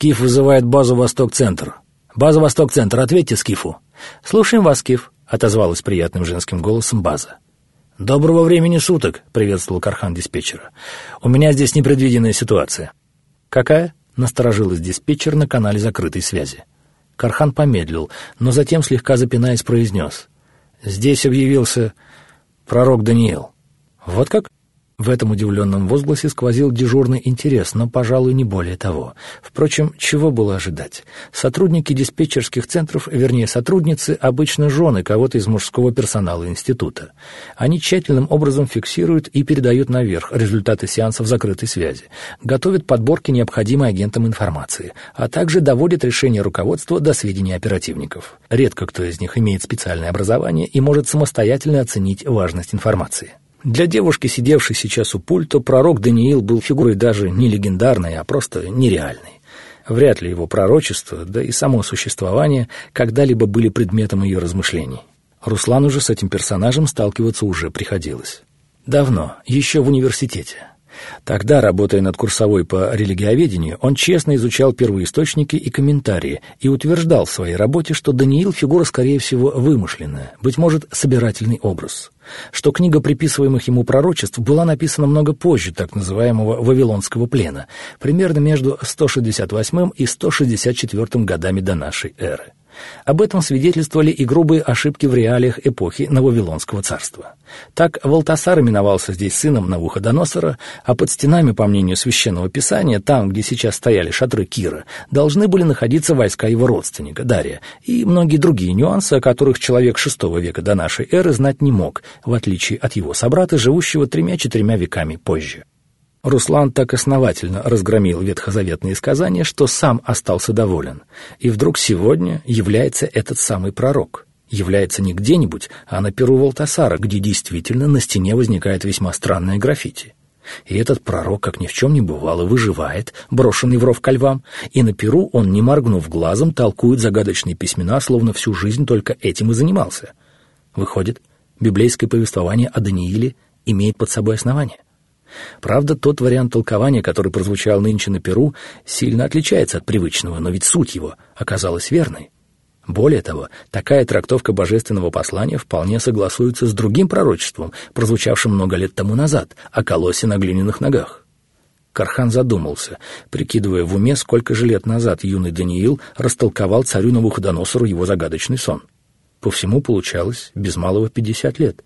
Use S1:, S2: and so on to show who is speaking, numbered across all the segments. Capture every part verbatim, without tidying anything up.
S1: Скиф вызывает базу «Восток-Центр». «База «Восток-Центр», ответьте Скифу». «Слушаем вас, Скиф», — отозвалась приятным женским голосом база. «Доброго времени суток», — приветствовал Кархан диспетчера. «У меня здесь непредвиденная ситуация». «Какая?» — насторожилась диспетчер на канале закрытой связи. Кархан помедлил, но затем, слегка запинаясь, произнес. «Здесь объявился пророк Даниил». «Вот как?» В этом удивленном возгласе сквозил дежурный интерес, но, пожалуй, не более того. Впрочем, чего было ожидать? Сотрудники диспетчерских центров, вернее, сотрудницы, обычно жены кого-то из мужского персонала института. Они тщательным образом фиксируют и передают наверх результаты сеансов закрытой связи, готовят подборки необходимой агентам информации, а также доводят решение руководства до сведения оперативников. Редко кто из них имеет специальное образование и может самостоятельно оценить важность информации. Для девушки, сидевшей сейчас у пульта, пророк Даниил был фигурой даже не легендарной, а просто нереальной. Вряд ли его пророчество, да и само существование, когда-либо были предметом ее размышлений. Руслану же с этим персонажем сталкиваться уже приходилось. Давно, еще в университете. Тогда, работая над курсовой по религиоведению, он честно изучал первоисточники и комментарии и утверждал в своей работе, что Даниил — фигура, скорее всего, вымышленная, быть может, собирательный образ, что книга приписываемых ему пророчеств была написана много позже так называемого Вавилонского плена, примерно между сто шестьдесят восьмым и сто шестьдесят четвёртым годами до нашей эры. Об этом свидетельствовали и грубые ошибки в реалиях эпохи Вавилонского царства. Так Валтасар именовался здесь сыном Навуходоносора, а под стенами, по мнению Священного Писания, там, где сейчас стояли шатры Кира, должны были находиться войска его родственника Дария и многие другие нюансы, о которых человек шестого века до нашей эры знать не мог, в отличие от его собрата, живущего тремя-четырьмя веками позже. Руслан так основательно разгромил ветхозаветные сказания, что сам остался доволен. И вдруг сегодня является этот самый пророк. Является не где-нибудь, а на перу Валтасара, где действительно на стене возникает весьма странное граффити. И этот пророк, как ни в чем не бывало, выживает, брошенный в ров ко львам, и на перу он, не моргнув глазом, толкует загадочные письмена, словно всю жизнь только этим и занимался. Выходит, библейское повествование о Данииле имеет под собой основание. Правда, тот вариант толкования, который прозвучал нынче на перу, сильно отличается от привычного, но ведь суть его оказалась верной. Более того, такая трактовка божественного послания вполне согласуется с другим пророчеством, прозвучавшим много лет тому назад, о колоссе на глиняных ногах. Кархан задумался, прикидывая в уме, сколько же лет назад юный Даниил растолковал царю Навуходоносору его загадочный сон. По всему получалось без малого пятьдесят лет.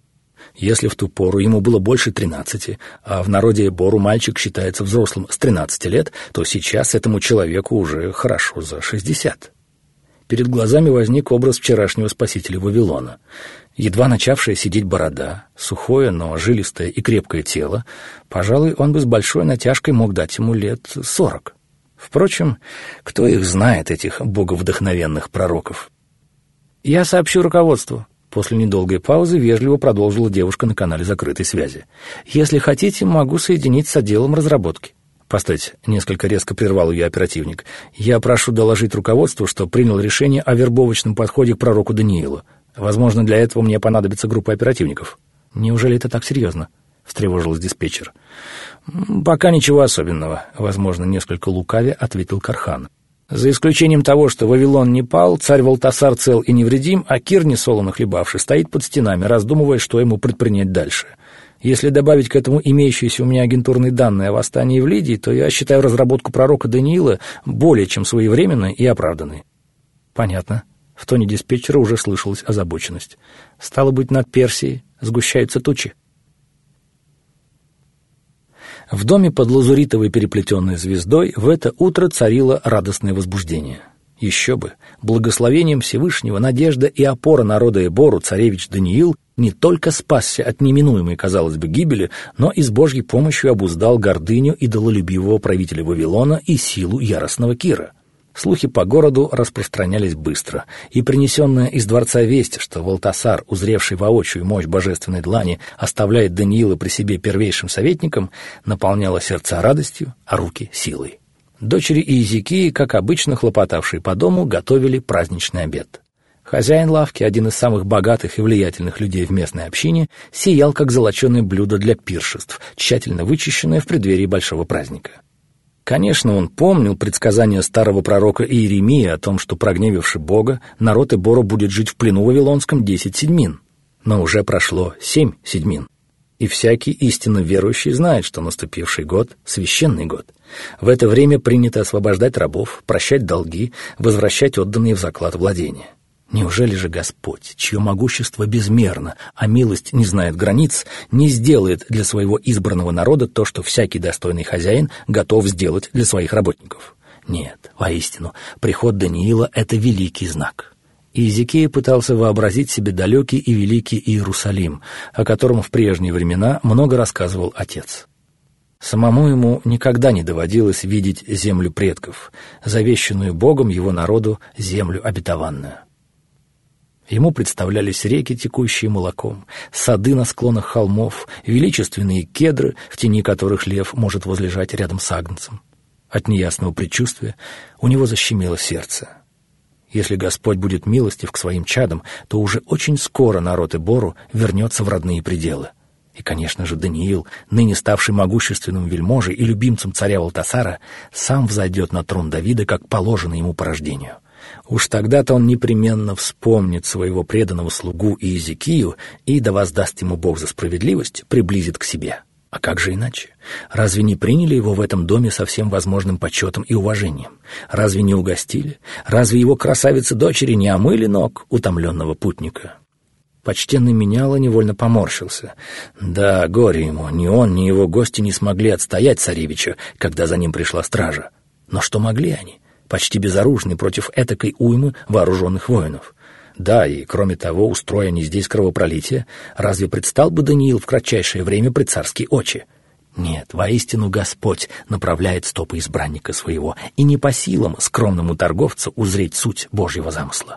S1: Если в ту пору ему было больше тринадцати, а в народе Бору мальчик считается взрослым с тринадцати лет, то сейчас этому человеку уже хорошо за шестьдесят. Перед глазами возник образ вчерашнего спасителя Вавилона. Едва начавшая сидеть борода, сухое, но жилистое и крепкое тело, пожалуй, он бы с большой натяжкой мог дать ему лет сорок. Впрочем, кто их знает, этих боговдохновенных пророков? «Я сообщу руководству». После недолгой паузы вежливо продолжила девушка на канале закрытой связи. «Если хотите, могу соединить с отделом разработки». «Постойте», — несколько резко прервал ее оперативник. «Я прошу доложить руководству, что принял решение о вербовочном подходе к пророку Даниилу. Возможно, для этого мне понадобится группа оперативников». «Неужели это так серьезно?» — встревожилась диспетчер. «Пока ничего особенного», — возможно, несколько лукавя ответил Кархан. «За исключением того, что Вавилон не пал, царь Валтасар цел и невредим, а Кир, несолоно хлебавший, стоит под стенами, раздумывая, что ему предпринять дальше. Если добавить к этому имеющиеся у меня агентурные данные о восстании в Лидии, то я считаю разработку пророка Даниила более чем своевременной и оправданной». «Понятно». В тоне диспетчера уже слышалась озабоченность. «Стало быть, над Персией сгущаются тучи». В доме под лазуритовой переплетенной звездой в это утро царило радостное возбуждение. Еще бы, благословением Всевышнего надежда и опора народа Эбору царевич Даниил не только спасся от неминуемой, казалось бы, гибели, но и с Божьей помощью обуздал гордыню идололюбивого правителя Вавилона и силу яростного Кира. Слухи по городу распространялись быстро, и принесенная из дворца весть, что Валтасар, узревший воочию мощь божественной длани, оставляет Даниила при себе первейшим советником, наполняла сердца радостью, а руки — силой. Дочери Иезекии, как обычно хлопотавшие по дому, готовили праздничный обед. Хозяин лавки, один из самых богатых и влиятельных людей в местной общине, сиял как золоченое блюдо для пиршеств, тщательно вычищенное в преддверии большого праздника. Конечно, он помнил предсказание старого пророка Иеремии о том, что, прогневивши Бога, народ Эбора будет жить в плену вавилонском десять седьмин. Но уже прошло семь седьмин. И всякий истинно верующий знает, что наступивший год — священный год. В это время принято освобождать рабов, прощать долги, возвращать отданные в заклад владения. Неужели же Господь, чье могущество безмерно, а милость не знает границ, не сделает для своего избранного народа то, что всякий достойный хозяин готов сделать для своих работников? Нет, воистину, приход Даниила — это великий знак. Иезекия пытался вообразить себе далекий и великий Иерусалим, о котором в прежние времена много рассказывал отец. Самому ему никогда не доводилось видеть землю предков, завещанную Богом его народу землю обетованную. Ему представлялись реки, текущие молоком, сады на склонах холмов, величественные кедры, в тени которых лев может возлежать рядом с агнцем. От неясного предчувствия у него защемило сердце. Если Господь будет милостив к своим чадам, то уже очень скоро народ Эбору вернется в родные пределы. И, конечно же, Даниил, ныне ставший могущественным вельможей и любимцем царя Валтасара, сам взойдет на трон Давида, как положено ему по рождению. Уж тогда-то он непременно вспомнит своего преданного слугу Иезекию и, да воздаст ему Бог за справедливость, приблизит к себе. А как же иначе? Разве не приняли его в этом доме со всем возможным почетом и уважением? Разве не угостили? Разве его красавицы-дочери не омыли ног утомленного путника? Почтенный меняло невольно поморщился. Да, горе ему, ни он, ни его гости не смогли отстоять царевича, когда за ним пришла стража. Но что могли они? Почти безоружны против этакой уймы вооруженных воинов. Да, и кроме того, устроя они здесь кровопролитие, разве предстал бы Даниил в кратчайшее время пред царские очи? Нет, воистину Господь направляет стопы избранника своего, и не по силам скромному торговцу узреть суть Божьего замысла.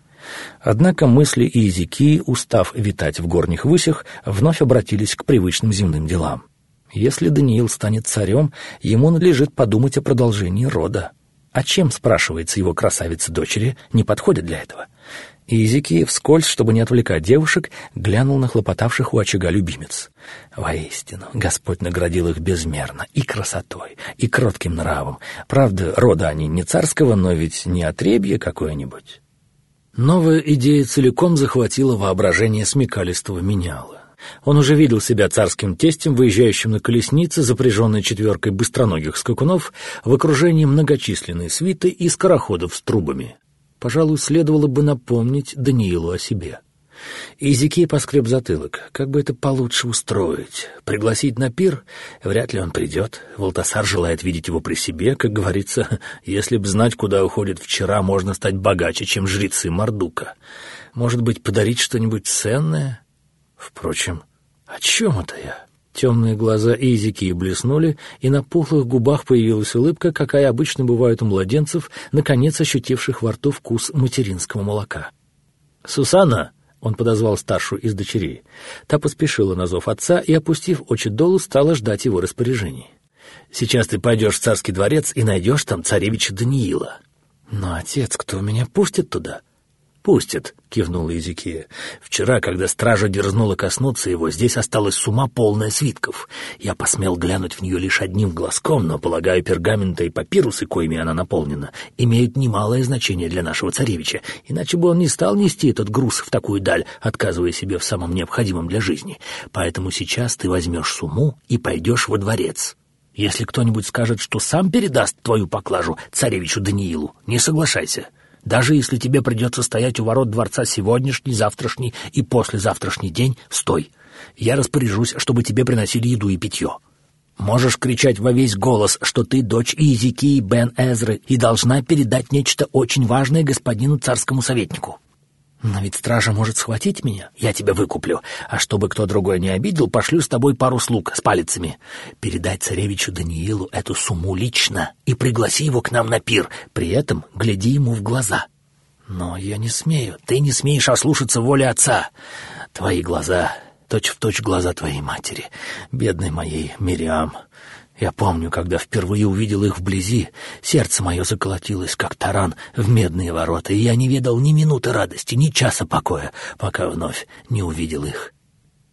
S1: Однако мысли Иезекии, устав витать в горних высях, вновь обратились к привычным земным делам. Если Даниил станет царем, ему надлежит подумать о продолжении рода. А чем, спрашивается, его красавицы-дочери не подходят для этого? Иезекия вскользь, чтобы не отвлекать девушек, глянул на хлопотавших у очага любимец. Воистину, Господь наградил их безмерно и красотой, и кротким нравом. Правда, рода они не царского, но ведь не отребье какое-нибудь. Новая идея целиком захватила воображение смекалистого меняла. Он уже видел себя царским тестем, выезжающим на колеснице, запряженной четверкой быстроногих скакунов, в окружении многочисленной свиты и скороходов с трубами. Пожалуй, следовало бы напомнить Даниилу о себе. Иезекия поскреб затылок. Как бы это получше устроить? Пригласить на пир? Вряд ли он придет. Валтасар желает видеть его при себе. Как говорится, если б знать, куда уходит вчера, можно стать богаче, чем жрецы Мардука. Может быть, подарить что-нибудь ценное? Впрочем, о чем это я? Темные глаза Иезекии блеснули, и на пухлых губах появилась улыбка, какая обычно бывает у младенцев, наконец ощутивших во рту вкус материнского молока. «Сусанна!» — он подозвал старшую из дочерей. Та поспешила на зов отца и, опустив очи долу, стала ждать его распоряжений. «Сейчас ты пойдешь в царский дворец и найдешь там царевича Даниила». «Но, отец, кто меня пустит туда?» «Пустит», — кивнула Иезекия. «Вчера, когда стража дерзнула коснуться его, здесь осталась с ума полная свитков. Я посмел глянуть в нее лишь одним глазком, но, полагаю, пергаменты и папирусы, коими она наполнена, имеют немалое значение для нашего царевича, иначе бы он не стал нести этот груз в такую даль, отказывая себе в самом необходимом для жизни. Поэтому сейчас ты возьмешь сумму и пойдешь во дворец. Если кто-нибудь скажет, что сам передаст твою поклажу царевичу Даниилу, не соглашайся. Даже если тебе придется стоять у ворот дворца сегодняшний, завтрашний и послезавтрашний день, стой. Я распоряжусь, чтобы тебе приносили еду и питье. Можешь кричать во весь голос, что ты дочь Иезекии бен Эзры и должна передать нечто очень важное господину царскому советнику. Но ведь стража может схватить меня, я тебя выкуплю, а чтобы кто другой не обидел, пошлю с тобой пару слуг с палицами. Передай царевичу Даниилу эту сумму лично и пригласи его к нам на пир, при этом гляди ему в глаза». «Но я не смею, ты не смеешь ослушаться воли отца. Твои глаза, точь-в-точь глаза твоей матери, бедной моей Мириам. Я помню, когда впервые увидел их вблизи, сердце мое заколотилось, как таран в медные ворота, и я не ведал ни минуты радости, ни часа покоя, пока вновь не увидел их».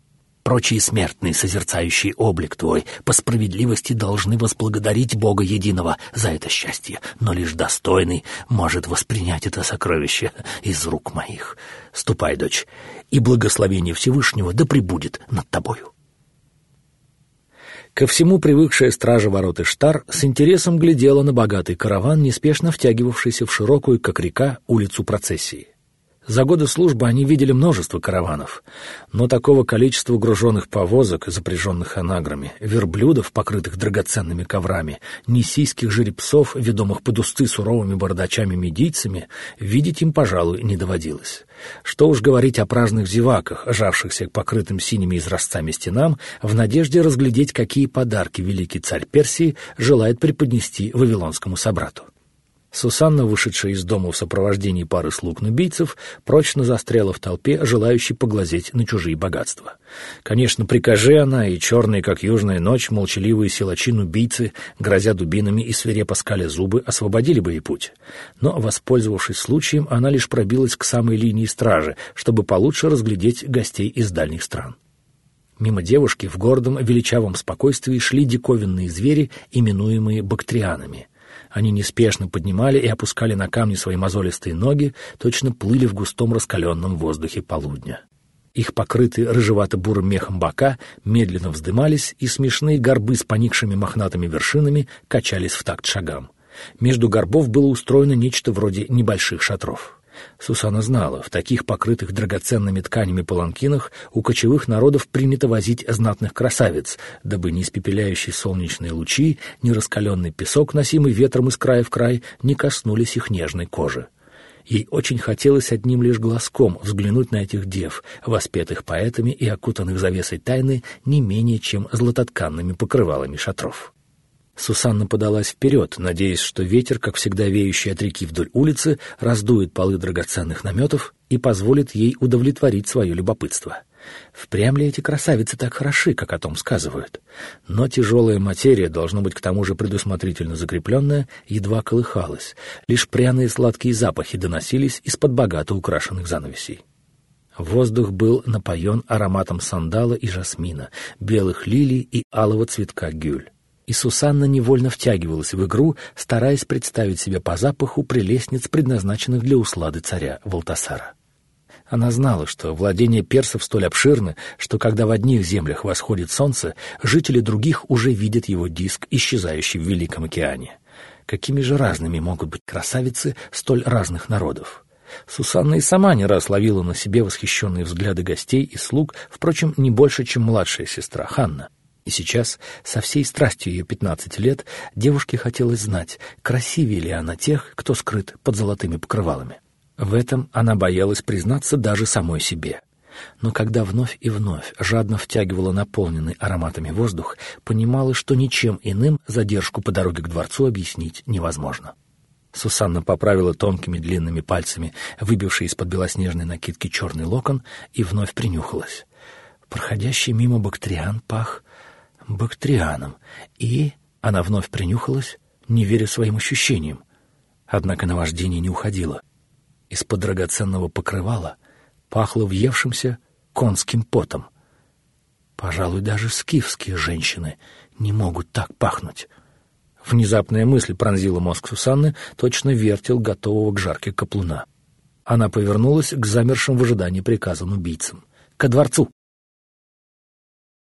S1: Прочие смертные, созерцающие облик твой, по справедливости должны возблагодарить Бога Единого за это счастье, но лишь достойный может воспринять это сокровище из рук моих. Ступай, дочь, и благословение Всевышнего да пребудет над тобою». Ко всему привыкшая стража ворот Иштар с интересом глядела на богатый караван, неспешно втягивавшийся в широкую, как река, улицу процессии. За годы службы они видели множество караванов, но такого количества груженных повозок, запряженных анаграми, верблюдов, покрытых драгоценными коврами, нисийских жеребцов, ведомых под узцы суровыми бородачами-медийцами, видеть им, пожалуй, не доводилось. Что уж говорить о праздных зеваках, жавшихся к покрытым синими изразцами стенам, в надежде разглядеть, какие подарки великий царь Персии желает преподнести вавилонскому собрату. Сусанна, вышедшая из дома в сопровождении пары слуг-нубийцев, прочно застряла в толпе, желающей поглазеть на чужие богатства. Конечно, прикажи она, и черные, как южная ночь, молчаливые силачи-нубийцы, грозя дубинами и свирепо скаля зубы, освободили бы ей путь. Но, воспользовавшись случаем, она лишь пробилась к самой линии стражи, чтобы получше разглядеть гостей из дальних стран. Мимо девушки в гордом, величавом спокойствии шли диковинные звери, именуемые бактрианами. Они неспешно поднимали и опускали на камни свои мозолистые ноги, точно плыли в густом раскаленном воздухе полудня. Их покрытые рыжевато-бурым мехом бока медленно вздымались, и смешные горбы с поникшими мохнатыми вершинами качались в такт шагам. Между горбов было устроено нечто вроде небольших шатров. Сусанна знала, в таких покрытых драгоценными тканями паланкинах у кочевых народов принято возить знатных красавиц, дабы ни испепеляющие солнечные лучи, ни раскаленный песок, носимый ветром из края в край, не коснулись их нежной кожи. Ей очень хотелось одним лишь глазком взглянуть на этих дев, воспетых поэтами и окутанных завесой тайны не менее чем златотканными покрывалами шатров. Сусанна подалась вперед, надеясь, что ветер, как всегда веющий от реки вдоль улицы, раздует полы драгоценных наметов и позволит ей удовлетворить свое любопытство. Впрямь ли эти красавицы так хороши, как о том сказывают? Но тяжелая материя, должно быть к тому же предусмотрительно закрепленная, едва колыхалась. Лишь пряные сладкие запахи доносились из-под богато украшенных занавесей. Воздух был напоен ароматом сандала и жасмина, белых лилий и алого цветка гюль. И Сусанна невольно втягивалась в игру, стараясь представить себе по запаху прелестниц, предназначенных для услады царя Валтасара. Она знала, что владения персов столь обширны, что когда в одних землях восходит солнце, жители других уже видят его диск, исчезающий в Великом океане. Какими же разными могут быть красавицы столь разных народов? Сусанна и сама не раз ловила на себе восхищенные взгляды гостей и слуг, впрочем, не больше, чем младшая сестра Ханна. И сейчас, со всей страстью ее пятнадцати лет, девушке хотелось знать, красивее ли она тех, кто скрыт под золотыми покрывалами. В этом она боялась признаться даже самой себе. Но когда вновь и вновь жадно втягивала наполненный ароматами воздух, понимала, что ничем иным задержку по дороге к дворцу объяснить невозможно. Сусанна поправила тонкими длинными пальцами выбивший из-под белоснежной накидки черный локон и вновь принюхалась. Проходящий мимо бактриан пах бактрианом, и она вновь принюхалась, не веря своим ощущениям. Однако наваждение не уходило. Из-под драгоценного покрывала пахло въевшимся конским потом. Пожалуй, даже скифские женщины не могут так пахнуть. Внезапная мысль пронзила мозг Сусанны, точно вертел готового к жарке каплуна. Она повернулась к замершим в ожидании приказа нубийцам. «Ко дворцу!»